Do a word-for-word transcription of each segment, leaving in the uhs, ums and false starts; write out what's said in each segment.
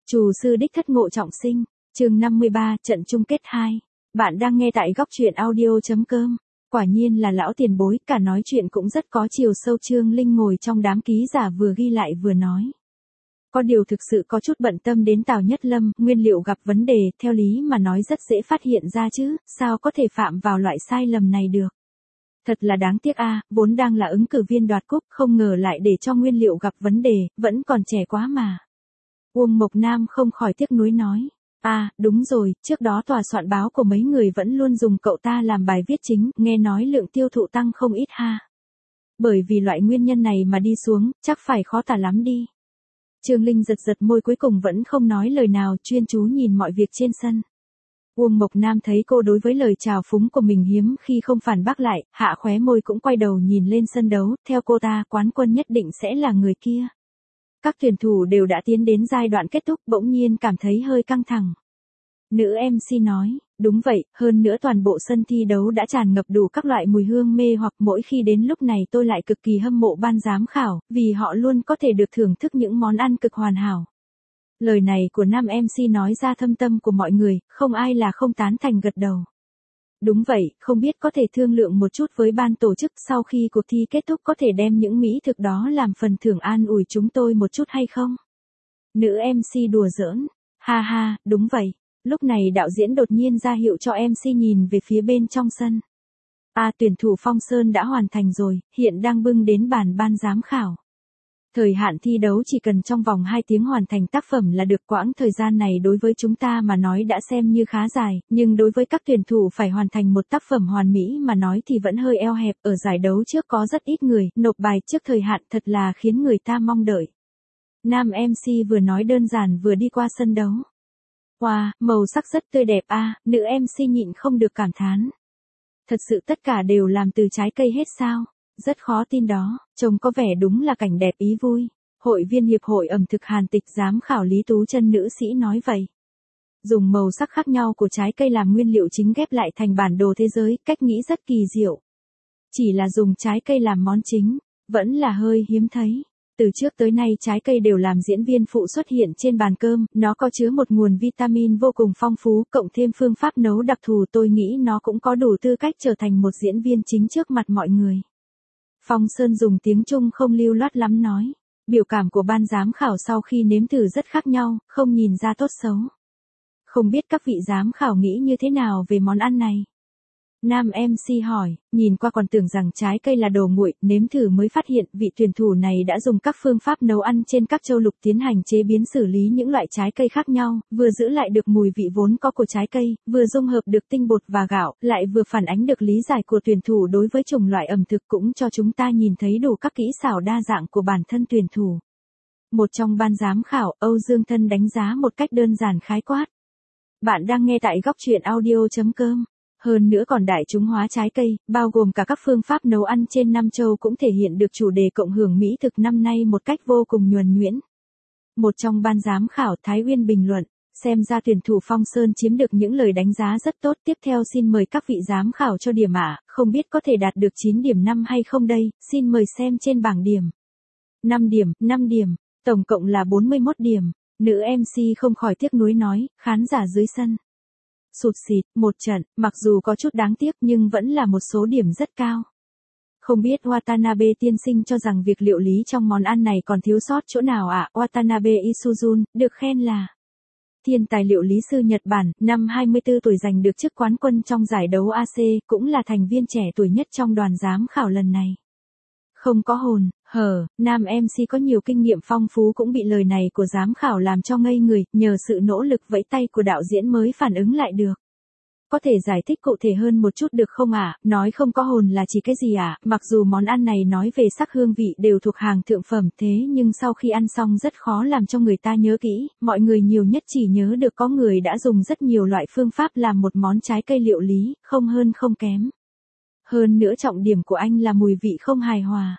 Trù sư đích thất ngộ trọng sinh, chương năm mươi ba, trận chung kết hai. Bạn đang nghe tại góc truyện audio.com. Quả nhiên là lão tiền bối, cả nói chuyện cũng rất có chiều sâu. Trương Linh ngồi trong đám ký giả vừa ghi lại vừa nói. Có điều thực sự có chút bận tâm đến Tào Nhất Lâm, nguyên liệu gặp vấn đề, theo lý mà nói rất dễ phát hiện ra chứ, sao có thể phạm vào loại sai lầm này được. Thật là đáng tiếc a, vốn đang là ứng cử viên đoạt cúp, không ngờ lại để cho nguyên liệu gặp vấn đề, vẫn còn trẻ quá mà. Uông Mộc Nam không khỏi tiếc nuối nói. À, đúng rồi, trước đó tòa soạn báo của mấy người vẫn luôn dùng cậu ta làm bài viết chính, nghe nói lượng tiêu thụ tăng không ít ha. Bởi vì loại nguyên nhân này mà đi xuống, chắc phải khó tả lắm đi. Trương Linh giật giật môi, cuối cùng vẫn không nói lời nào, chuyên chú nhìn mọi việc trên sân. Uông Mộc Nam thấy cô đối với lời chào phúng của mình hiếm khi không phản bác lại, hạ khóe môi cũng quay đầu nhìn lên sân đấu, theo cô ta quán quân nhất định sẽ là người kia. Các tuyển thủ đều đã tiến đến giai đoạn kết thúc, bỗng nhiên cảm thấy hơi căng thẳng. Nữ em xê nói, đúng vậy, hơn nữa toàn bộ sân thi đấu đã tràn ngập đủ các loại mùi hương mê hoặc, mỗi khi đến lúc này tôi lại cực kỳ hâm mộ ban giám khảo, vì họ luôn có thể được thưởng thức những món ăn cực hoàn hảo. Lời này của nam em xê nói ra thâm tâm của mọi người, không ai là không tán thành gật đầu. Đúng vậy, không biết có thể thương lượng một chút với ban tổ chức sau khi cuộc thi kết thúc có thể đem những mỹ thực đó làm phần thưởng an ủi chúng tôi một chút hay không? Nữ em xê đùa giỡn, ha ha, đúng vậy. Lúc này đạo diễn đột nhiên ra hiệu cho em xê nhìn về phía bên trong sân. À, tuyển thủ Phong Sơn đã hoàn thành rồi, hiện đang bưng đến bàn ban giám khảo. Thời hạn thi đấu chỉ cần trong vòng hai tiếng hoàn thành tác phẩm là được. Quãng thời gian này đối với chúng ta mà nói đã xem như khá dài, nhưng đối với các tuyển thủ phải hoàn thành một tác phẩm hoàn mỹ mà nói thì vẫn hơi eo hẹp. Ở giải đấu trước có rất ít người nộp bài trước thời hạn, thật là khiến người ta mong đợi. Nam em xê vừa nói đơn giản vừa đi qua sân đấu. Wow, màu sắc rất tươi đẹp a, à, nữ em xê nhịn không được cảm thán. Thật sự tất cả đều làm từ trái cây hết sao? Rất khó tin đó, trông có vẻ đúng là cảnh đẹp ý vui. Hội viên Hiệp hội ẩm thực Hàn Tịch giám khảo Lý Tú Chân nữ sĩ nói vậy. Dùng màu sắc khác nhau của trái cây làm nguyên liệu chính ghép lại thành bản đồ thế giới, cách nghĩ rất kỳ diệu. Chỉ là dùng trái cây làm món chính, vẫn là hơi hiếm thấy. Từ trước tới nay trái cây đều làm diễn viên phụ xuất hiện trên bàn cơm, nó có chứa một nguồn vitamin vô cùng phong phú, cộng thêm phương pháp nấu đặc thù, tôi nghĩ nó cũng có đủ tư cách trở thành một diễn viên chính trước mặt mọi người. Phong Sơn dùng tiếng Trung không lưu loát lắm nói. Biểu cảm của ban giám khảo sau khi nếm thử rất khác nhau, không nhìn ra tốt xấu. Không biết các vị giám khảo nghĩ như thế nào về món ăn này? Nam em xê hỏi, nhìn qua còn tưởng rằng trái cây là đồ nguội, nếm thử mới phát hiện vị tuyển thủ này đã dùng các phương pháp nấu ăn trên các châu lục tiến hành chế biến xử lý những loại trái cây khác nhau, vừa giữ lại được mùi vị vốn có của trái cây, vừa dung hợp được tinh bột và gạo, lại vừa phản ánh được lý giải của tuyển thủ đối với chủng loại ẩm thực, cũng cho chúng ta nhìn thấy đủ các kỹ xảo đa dạng của bản thân tuyển thủ. Một trong ban giám khảo, Âu Dương Thân đánh giá một cách đơn giản khái quát. Bạn đang nghe tại góc truyện audio.com. Hơn nữa còn đại chúng hóa trái cây, bao gồm cả các phương pháp nấu ăn trên năm châu cũng thể hiện được chủ đề cộng hưởng mỹ thực năm nay một cách vô cùng nhuần nhuyễn. Một trong ban giám khảo Thái Uyên bình luận, xem ra tuyển thủ Phong Sơn chiếm được những lời đánh giá rất tốt. Tiếp theo xin mời các vị giám khảo cho điểm ạ, không biết có thể đạt được chín điểm năm hay không đây, xin mời xem trên bảng điểm. năm điểm, năm điểm, tổng cộng là bốn mươi mốt điểm, nữ em xê không khỏi tiếc nuối nói, khán giả dưới sân. Sụt xịt, một trận, mặc dù có chút đáng tiếc nhưng vẫn là một số điểm rất cao. Không biết Watanabe tiên sinh cho rằng việc liệu lý trong món ăn này còn thiếu sót chỗ nào ạ? À? Watanabe Isuzun, được khen là thiên tài liệu lý sư Nhật Bản, năm hai mươi tư tuổi giành được chức quán quân trong giải đấu a xê, cũng là thành viên trẻ tuổi nhất trong đoàn giám khảo lần này. Không có hồn, hở, nam em xê có nhiều kinh nghiệm phong phú cũng bị lời này của giám khảo làm cho ngây người, nhờ sự nỗ lực vẫy tay của đạo diễn mới phản ứng lại được. Có thể giải thích cụ thể hơn một chút được không ạ? À? Nói không có hồn là chỉ cái gì ạ? À? Mặc dù món ăn này nói về sắc hương vị đều thuộc hàng thượng phẩm thế nhưng sau khi ăn xong rất khó làm cho người ta nhớ kỹ, mọi người nhiều nhất chỉ nhớ được có người đã dùng rất nhiều loại phương pháp làm một món trái cây liệu lý, không hơn không kém. Hơn nữa trọng điểm của anh là mùi vị không hài hòa.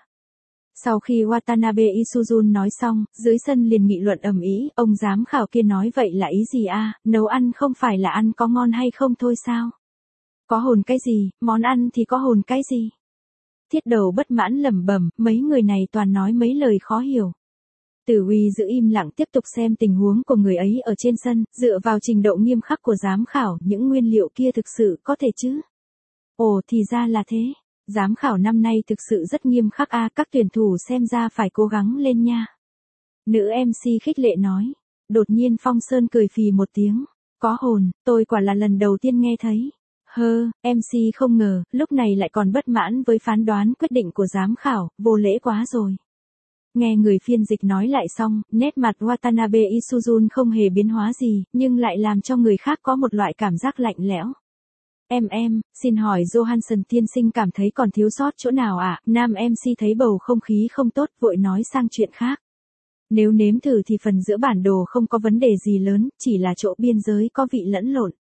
Sau khi Watanabe Isuzun nói xong, dưới sân liền nghị luận ầm ĩ, ông giám khảo kia nói vậy là ý gì a? À? Nấu ăn không phải là ăn có ngon hay không thôi sao? Có hồn cái gì, món ăn thì có hồn cái gì? Thiết Đầu bất mãn lẩm bẩm, mấy người này toàn nói mấy lời khó hiểu. Tử Uy giữ im lặng tiếp tục xem tình huống của người ấy ở trên sân, dựa vào trình độ nghiêm khắc của giám khảo, những nguyên liệu kia thực sự có thể chứ? Ồ thì ra là thế. Giám khảo năm nay thực sự rất nghiêm khắc a, các tuyển thủ xem ra phải cố gắng lên nha. Nữ em xê khích lệ nói. Đột nhiên Phong Sơn cười phì một tiếng. Có hồn, tôi quả là lần đầu tiên nghe thấy. Hơ, em xê không ngờ, lúc này lại còn bất mãn với phán đoán quyết định của giám khảo, vô lễ quá rồi. Nghe người phiên dịch nói lại xong, nét mặt Watanabe Isuzun không hề biến hóa gì, nhưng lại làm cho người khác có một loại cảm giác lạnh lẽo. Em em, xin hỏi Johansson tiên sinh cảm thấy còn thiếu sót chỗ nào ạ? À? Nam em xê thấy bầu không khí không tốt, vội nói sang chuyện khác. Nếu nếm thử thì phần giữa bản đồ không có vấn đề gì lớn, chỉ là chỗ biên giới có vị lẫn lộn.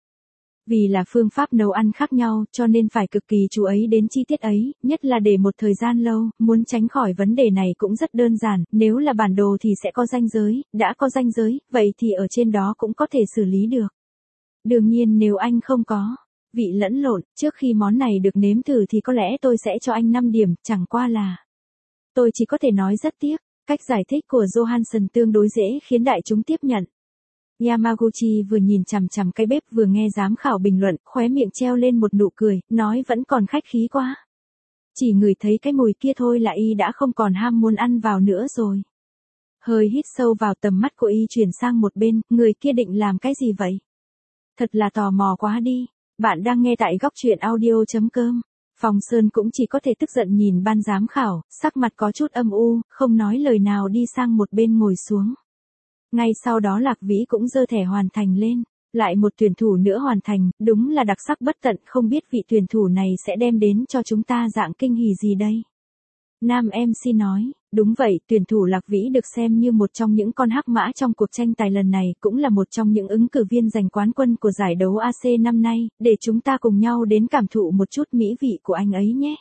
Vì là phương pháp nấu ăn khác nhau, cho nên phải cực kỳ chú ý đến chi tiết ấy, nhất là để một thời gian lâu, muốn tránh khỏi vấn đề này cũng rất đơn giản, nếu là bản đồ thì sẽ có ranh giới, đã có ranh giới, vậy thì ở trên đó cũng có thể xử lý được. Đương nhiên nếu anh không có vị lẫn lộn, trước khi món này được nếm thử thì có lẽ tôi sẽ cho anh năm điểm, chẳng qua là. Tôi chỉ có thể nói rất tiếc, cách giải thích của Johansson tương đối dễ khiến đại chúng tiếp nhận. Yamaguchi vừa nhìn chằm chằm cái bếp vừa nghe giám khảo bình luận, khóe miệng treo lên một nụ cười, nói vẫn còn khách khí quá. Chỉ ngửi thấy cái mùi kia thôi là y đã không còn ham muốn ăn vào nữa rồi. Hơi hít sâu vào, tầm mắt của y chuyển sang một bên, người kia định làm cái gì vậy? Thật là tò mò quá đi. Bạn đang nghe tại góc truyện audio chấm com. Phong Sơn cũng chỉ có thể tức giận nhìn ban giám khảo, sắc mặt có chút âm u, không nói lời nào đi sang một bên ngồi xuống. Ngay sau đó Lạc Vĩ cũng giơ thẻ hoàn thành lên, lại một tuyển thủ nữa hoàn thành, đúng là đặc sắc bất tận, không biết vị tuyển thủ này sẽ đem đến cho chúng ta dạng kinh hỉ gì đây. Nam em xê nói, đúng vậy, tuyển thủ Lạc Vĩ được xem như một trong những con hắc mã trong cuộc tranh tài lần này, cũng là một trong những ứng cử viên giành quán quân của giải đấu a xê năm nay, để chúng ta cùng nhau đến cảm thụ một chút mỹ vị của anh ấy nhé.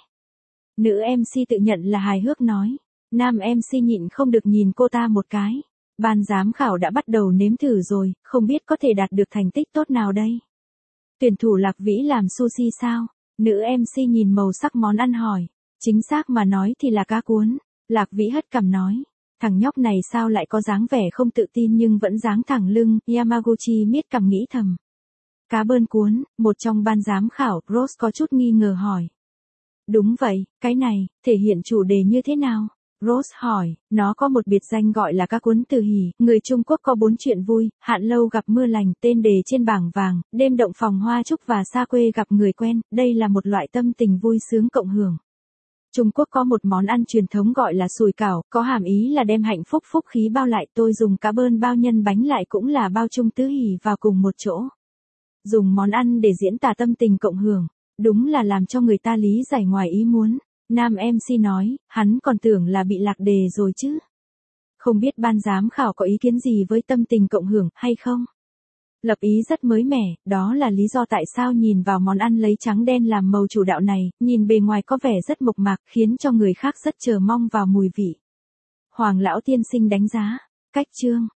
Nữ em xê tự nhận là hài hước nói, nam em xê nhịn không được nhìn cô ta một cái. Ban giám khảo đã bắt đầu nếm thử rồi, không biết có thể đạt được thành tích tốt nào đây. Tuyển thủ Lạc Vĩ làm sushi sao? Nữ em xê nhìn màu sắc món ăn hỏi. Chính xác mà nói thì là cá cuốn. Lạc Vĩ hất cằm nói. Thằng nhóc này sao lại có dáng vẻ không tự tin nhưng vẫn dáng thẳng lưng, Yamaguchi miết cằm nghĩ thầm. Cá bơn cuốn, một trong ban giám khảo, Rose có chút nghi ngờ hỏi. Đúng vậy, cái này, thể hiện chủ đề như thế nào? Rose hỏi, nó có một biệt danh gọi là cá cuốn từ hỉ, người Trung Quốc có bốn chuyện vui, hạn lâu gặp mưa lành, tên đề trên bảng vàng, đêm động phòng hoa trúc và xa quê gặp người quen, đây là một loại tâm tình vui sướng cộng hưởng. Trung Quốc có một món ăn truyền thống gọi là sùi cảo, có hàm ý là đem hạnh phúc phúc khí bao lại, tôi dùng cá bơn bao nhân bánh lại cũng là bao chung tứ hỉ vào cùng một chỗ. Dùng món ăn để diễn tả tâm tình cộng hưởng, đúng là làm cho người ta lý giải ngoài ý muốn. Nam em xê nói, hắn còn tưởng là bị lạc đề rồi chứ. Không biết ban giám khảo có ý kiến gì với tâm tình cộng hưởng hay không? Lập ý rất mới mẻ, đó là lý do tại sao nhìn vào món ăn lấy trắng đen làm màu chủ đạo này, nhìn bề ngoài có vẻ rất mộc mạc, khiến cho người khác rất chờ mong vào mùi vị. Hoàng lão tiên sinh đánh giá, cách chương,